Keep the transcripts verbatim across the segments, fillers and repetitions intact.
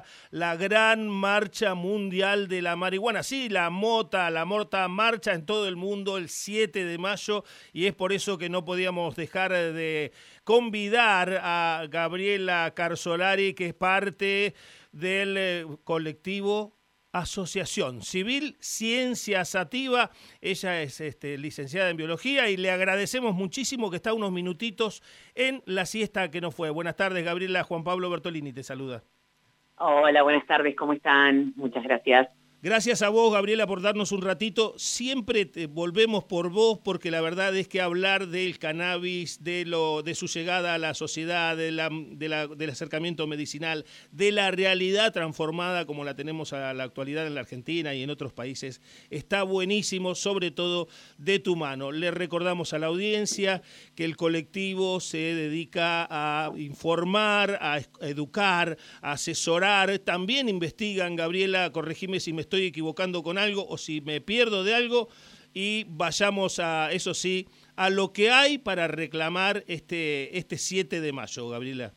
la gran marcha mundial de la marihuana. Sí, la mota, la morta marcha en todo el mundo el siete de mayo y es por eso que no podíamos dejar de convidar a Gabriela Carzolari, que es parte del eh, colectivo Asociación Civil Ciencia Sativa. Ella es este, licenciada en biología y le agradecemos muchísimo que está unos minutitos en la siesta que no fue. Buenas tardes, Gabriela. Juan Pablo Bertolini te saluda. Hola, buenas tardes, ¿cómo están? Muchas gracias. Gracias a vos, Gabriela, por darnos un ratito. Siempre te volvemos por vos porque la verdad es que hablar del cannabis, de lo de su llegada a la sociedad, de la, de la, del acercamiento medicinal, de la realidad transformada como la tenemos a la actualidad en la Argentina y en otros países, está buenísimo, sobre todo de tu mano. Le recordamos a la audiencia que el colectivo se dedica a informar, a educar, a asesorar. También investigan, Gabriela, corregime si me estoy equivocando con algo o si me pierdo de algo, y vayamos a, eso sí, a lo que hay para reclamar este, este siete de mayo, Gabriela.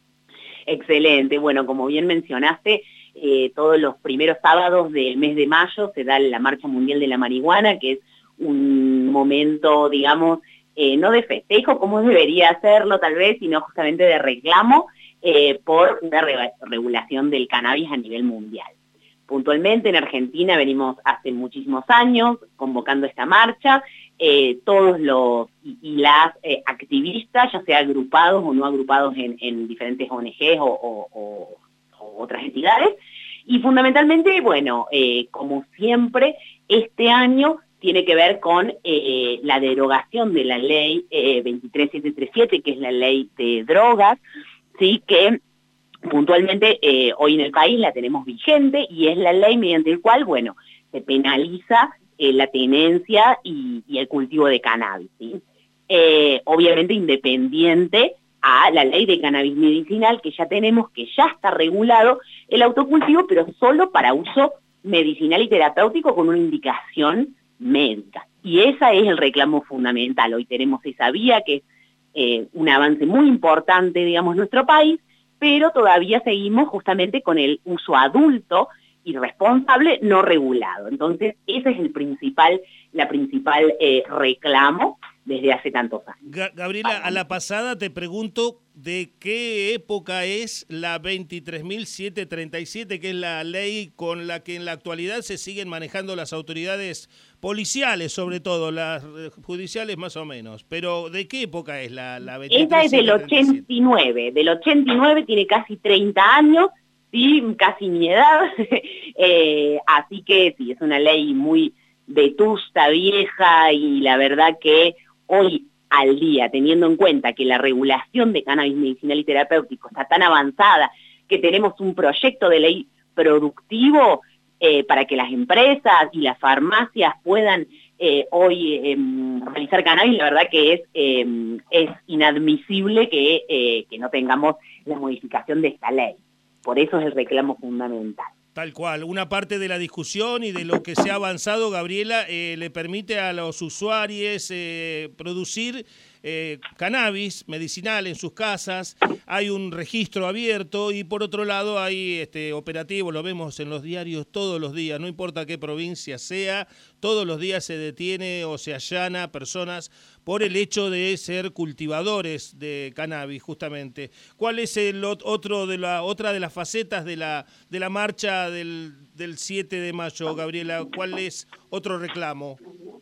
Excelente, bueno, como bien mencionaste, eh, todos los primeros sábados del mes de mayo se da la Marcha Mundial de la Marihuana, que es un momento, digamos, eh, no de festejo como debería hacerlo tal vez, sino justamente de reclamo eh, por una re- regulación del cannabis a nivel mundial. Puntualmente en Argentina venimos hace muchísimos años convocando esta marcha, eh, todos los y, y las eh, activistas, ya sea agrupados o no agrupados en, en diferentes O N Ges o, o, o, o otras entidades, y fundamentalmente, bueno, eh, como siempre, este año tiene que ver con eh, la derogación de la ley eh, veintitrés mil setecientos treinta y siete, que es la ley de drogas, sí, que puntualmente eh, hoy en el país la tenemos vigente y es la ley mediante el cual, bueno, se penaliza eh, la tenencia y, y el cultivo de cannabis, ¿sí? Eh, obviamente independiente a la ley de cannabis medicinal que ya tenemos, que ya está regulado el autocultivo, pero solo para uso medicinal y terapéutico con una indicación médica. Y ese es el reclamo fundamental. Hoy tenemos esa vía que es eh, un avance muy importante, digamos, en nuestro país, pero todavía seguimos justamente con el uso adulto y responsable no regulado. Entonces, ese es el principal, la principal eh, reclamo desde hace tantos años. Gabriela, a la pasada te pregunto de qué época es la veintitrés mil setecientos treinta y siete, que es la ley con la que en la actualidad se siguen manejando las autoridades policiales, sobre todo, las judiciales más o menos. Pero ¿de qué época es la, la veintitrés mil setecientos treinta y siete? Esa es del ochenta y nueve, del ochenta y nueve, tiene casi treinta años, sí, casi mi edad, eh, así que sí, es una ley muy vetusta, vieja, y la verdad que hoy al día, teniendo en cuenta que la regulación de cannabis medicinal y terapéutico está tan avanzada, que tenemos un proyecto de ley productivo eh, para que las empresas y las farmacias puedan eh, hoy eh, realizar cannabis, la verdad que es, eh, es inadmisible que, eh, que no tengamos la modificación de esta ley. Por eso es el reclamo fundamental. Tal cual, una parte de la discusión y de lo que se ha avanzado, Gabriela, eh, le permite a los usuarios eh, producir eh, cannabis medicinal en sus casas, hay un registro abierto y por otro lado hay este operativo, lo vemos en los diarios todos los días, no importa qué provincia sea, todos los días se detiene o se allana personas por el hecho de ser cultivadores de cannabis, justamente. ¿Cuál es el otro de la otra de las facetas de la de la marcha del, del siete de mayo, Gabriela? ¿Cuál es otro reclamo?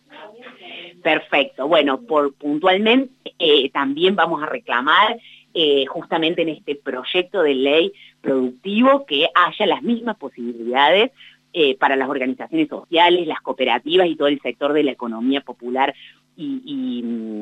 Perfecto. Bueno, por puntualmente eh, también vamos a reclamar eh, justamente en este proyecto de ley productivo que haya las mismas posibilidades eh, para las organizaciones sociales, las cooperativas y todo el sector de la economía popular y, y,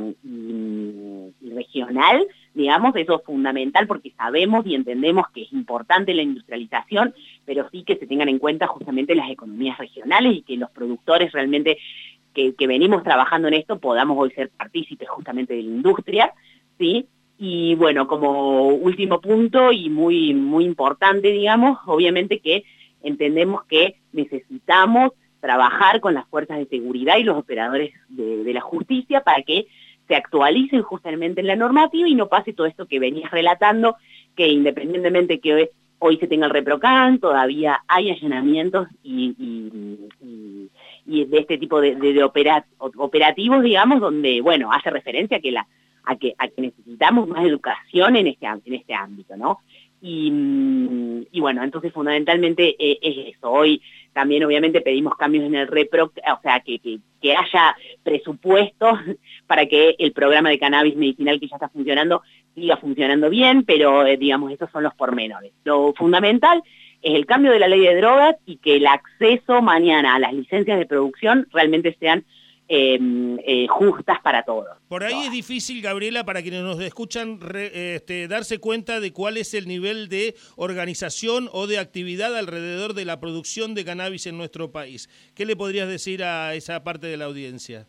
y, y regional, digamos. Eso es fundamental porque sabemos y entendemos que es importante la industrialización, pero sí que se tengan en cuenta justamente las economías regionales y que los productores realmente que, que venimos trabajando en esto podamos hoy ser partícipes justamente de la industria, ¿sí? Y bueno, como último punto y muy, muy importante, digamos, obviamente que entendemos que necesitamos trabajar con las fuerzas de seguridad y los operadores de, de la justicia para que se actualicen justamente en la normativa y no pase todo esto que venías relatando, que independientemente que hoy se tenga el ReproCan, todavía hay allanamientos y, y, y, y de este tipo de, de, de opera, operativos, digamos, donde, bueno, hace referencia a que, la, a que, a que necesitamos más educación en este, en este ámbito, ¿no? Y, y bueno, entonces fundamentalmente eh, es eso. Hoy también obviamente pedimos cambios en el repro, o sea, que, que, que haya presupuestos para que el programa de cannabis medicinal que ya está funcionando siga funcionando bien, pero eh, digamos, esos son los pormenores. Lo fundamental es el cambio de la ley de drogas y que el acceso mañana a las licencias de producción realmente sean Eh, eh, justas para todos. Por ahí es difícil, Gabriela, para quienes nos escuchan, re, este, darse cuenta de cuál es el nivel de organización o de actividad alrededor de la producción de cannabis en nuestro país. ¿Qué le podrías decir a esa parte de la audiencia?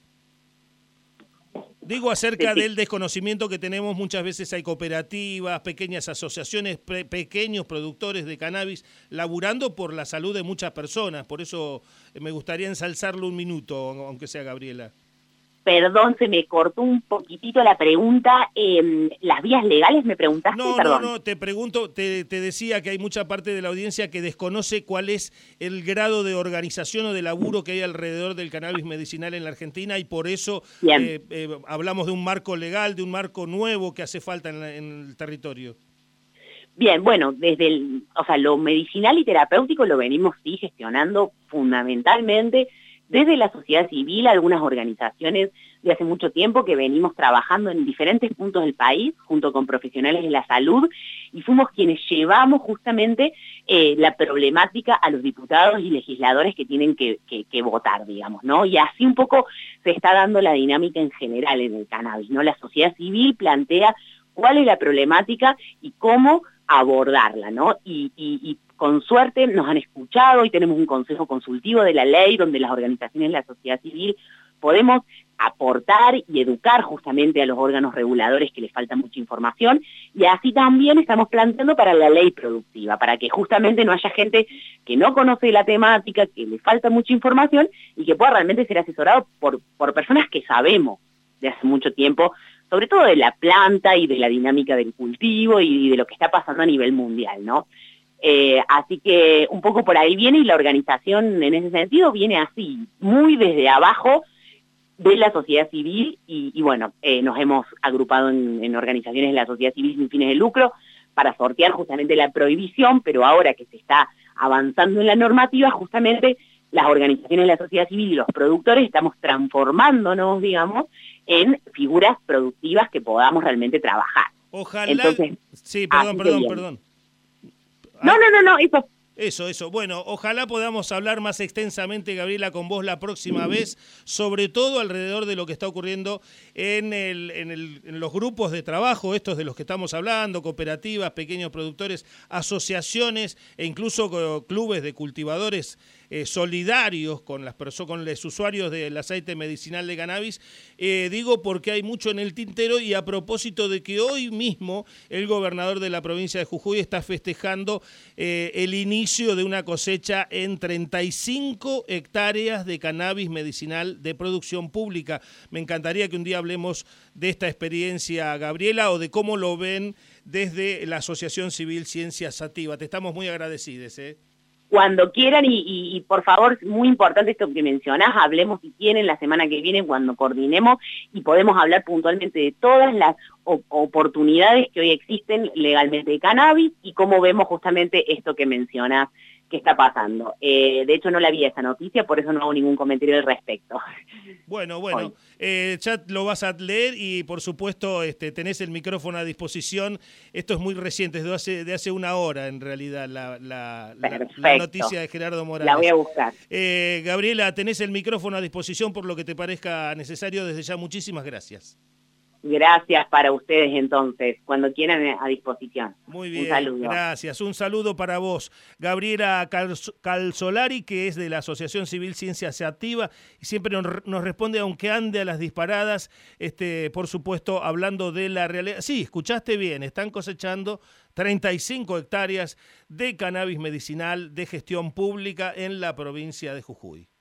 Digo, acerca del desconocimiento que tenemos, muchas veces hay cooperativas, pequeñas asociaciones, pe pequeños productores de cannabis, laburando por la salud de muchas personas. Por eso me gustaría ensalzarlo un minuto, aunque sea Gabriela. Perdón, se me cortó un poquitito la pregunta. Eh, ¿Las vías legales me preguntaste? No, Perdón. no, no, te pregunto, te, te decía que hay mucha parte de la audiencia que desconoce cuál es el grado de organización o de laburo que hay alrededor del cannabis medicinal en la Argentina y por eso eh, eh, hablamos de un marco legal, de un marco nuevo que hace falta en, la, en el territorio. Bien, bueno, desde el, o sea, lo medicinal y terapéutico lo venimos sí gestionando fundamentalmente desde la sociedad civil, algunas organizaciones de hace mucho tiempo que venimos trabajando en diferentes puntos del país junto con profesionales de la salud y fuimos quienes llevamos justamente eh, la problemática a los diputados y legisladores que tienen que, que, que votar, digamos, ¿no? Y así un poco se está dando la dinámica en general en el cannabis, ¿no? La sociedad civil plantea cuál es la problemática y cómo abordarla, ¿no? Y, y, y con suerte nos han escuchado y tenemos un consejo consultivo de la ley donde las organizaciones de la sociedad civil podemos aportar y educar justamente a los órganos reguladores que les falta mucha información y así también estamos planteando para la ley productiva, para que justamente no haya gente que no conoce la temática, que le falta mucha información y que pueda realmente ser asesorado por, por personas que sabemos de hace mucho tiempo, sobre todo de la planta y de la dinámica del cultivo y de lo que está pasando a nivel mundial, ¿no? Eh, así que un poco por ahí viene y la organización en ese sentido viene así, muy desde abajo de la sociedad civil y, y bueno, eh, nos hemos agrupado en, en organizaciones de la sociedad civil sin fines de lucro para sortear justamente la prohibición, pero ahora que se está avanzando en la normativa, justamente las organizaciones de la sociedad civil y los productores estamos transformándonos, digamos, en figuras productivas que podamos realmente trabajar. Ojalá... Entonces, sí, perdón, perdón, perdón. No, no, no, no, eso... Eso, eso. Bueno, ojalá podamos hablar más extensamente, Gabriela, con vos la próxima vez, sobre todo alrededor de lo que está ocurriendo en, el, en, el, en los grupos de trabajo, estos de los que estamos hablando, cooperativas, pequeños productores, asociaciones e incluso clubes de cultivadores eh, solidarios con, las con los usuarios del aceite medicinal de cannabis. Eh, digo porque hay mucho en el tintero y a propósito de que hoy mismo el gobernador de la provincia de Jujuy está festejando eh, el inicio de una cosecha en treinta y cinco hectáreas de cannabis medicinal de producción pública. Me encantaría que un día hablemos de esta experiencia, Gabriela, o de cómo lo ven desde la Asociación Civil Ciencia Sativa. Te estamos muy agradecidos, ¿eh? Cuando quieran y, y, y por favor, muy importante esto que mencionás, hablemos si quieren la semana que viene cuando coordinemos y podemos hablar puntualmente de todas las oportunidades que hoy existen legalmente de cannabis y cómo vemos justamente esto que mencionás que está pasando. Eh, de hecho no la vi esa noticia, por eso no hago ningún comentario al respecto. Bueno, bueno, eh, ya lo vas a leer y por supuesto este, tenés el micrófono a disposición. Esto es muy reciente, es de hace, de hace una hora en realidad la, la, la, la noticia de Gerardo Morales. La voy a buscar. Eh, Gabriela, tenés el micrófono a disposición por lo que te parezca necesario. Desde ya, muchísimas gracias. Gracias para ustedes entonces, cuando quieran a disposición. Muy bien, un saludo. Gracias. Un saludo para vos. Gabriela Calzolari, que es de la Asociación Civil Ciencia Sativa, y siempre nos, nos responde, aunque ande a las disparadas, este, por supuesto, hablando de la realidad. Sí, escuchaste bien, están cosechando treinta y cinco hectáreas de cannabis medicinal de gestión pública en la provincia de Jujuy.